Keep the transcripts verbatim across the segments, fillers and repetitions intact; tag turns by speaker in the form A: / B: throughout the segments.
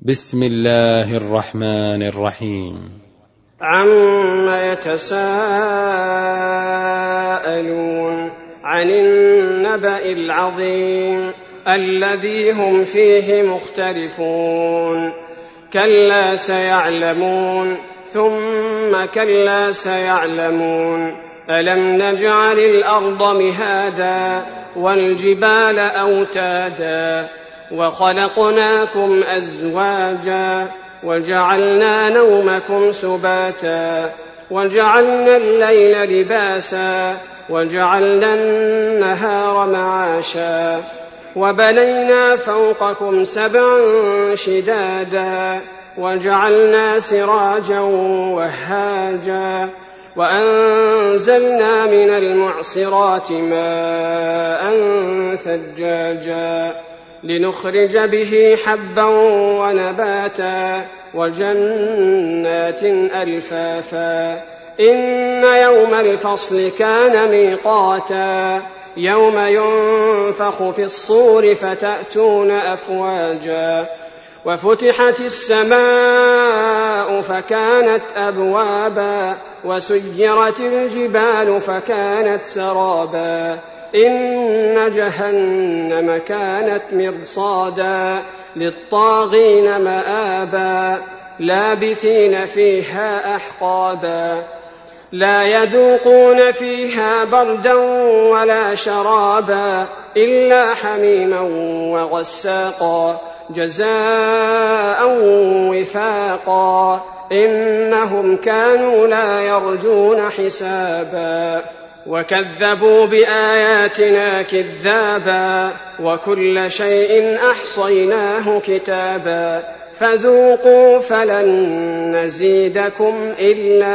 A: بسم الله الرحمن الرحيم.
B: عما يتساءلون عن النبأ العظيم الذي هم فيه مختلفون كلا سيعلمون ثم كلا سيعلمون ألم نجعل الأرض مهادا والجبال أوتادا وخلقناكم أزواجا وجعلنا نومكم سباتا وجعلنا الليل لباسا وجعلنا النهار معاشا وبنينا فوقكم سبعا شدادا وجعلنا سراجا وهاجا وأنزلنا من المعصرات ماء ثجاجا لنخرج به حبا ونباتا وجنات ألفافا إن يوم الفصل كان ميقاتا يوم ينفخ في الصور فتأتون أفواجا وفتحت السماء فكانت أبوابا وسيرت الجبال فكانت سرابا إن جهنم كانت مرصادا للطاغين مآبا لابثين فيها أحقابا لا يذوقون فيها بردا ولا شرابا إلا حميما وغساقا جزاء وفاقا إنهم كانوا لا يرجون حسابا وكذبوا بآياتنا كذابا وكل شيء أحصيناه كتابا فذوقوا فلن نزيدكم إلا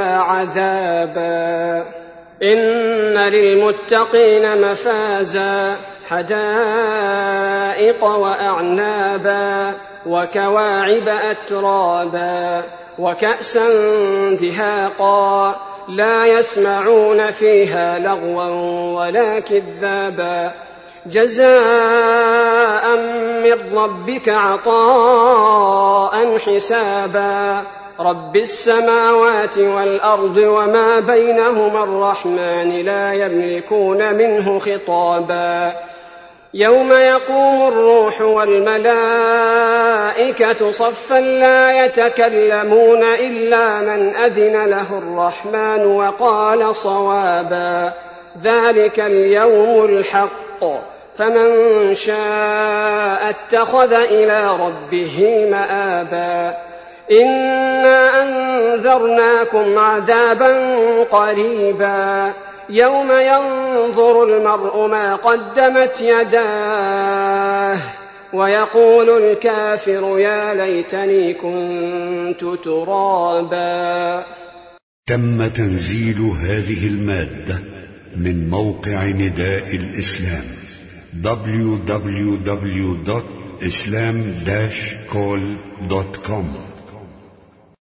B: عذابا إن للمتقين مفازا حدائق وأعنابا وكواعب أترابا وكأسا دهاقا لا يسمعون فيها لغوا ولا كذابا جزاء من ربك عطاء حسابا رب السماوات والأرض وما بينهما الرحمن لا يملكون منه خطابا يوم يقوم الروح والملائكة صفا لا يتكلمون إلا من أذن له الرحمن وقال صوابا ذلك اليوم الحق فمن شاء اتخذ إلى ربه مآبا إنا أنذرناكم عذابا قريبا يوم ينظر المرء ما قدمت يداه ويقول الكافر يا ليتني كنت ترابا.
C: تم تنزيل هذه المادة من موقع نداء الإسلام دبليو دبليو دبليو دوت إسلام داش كول دوت كوم.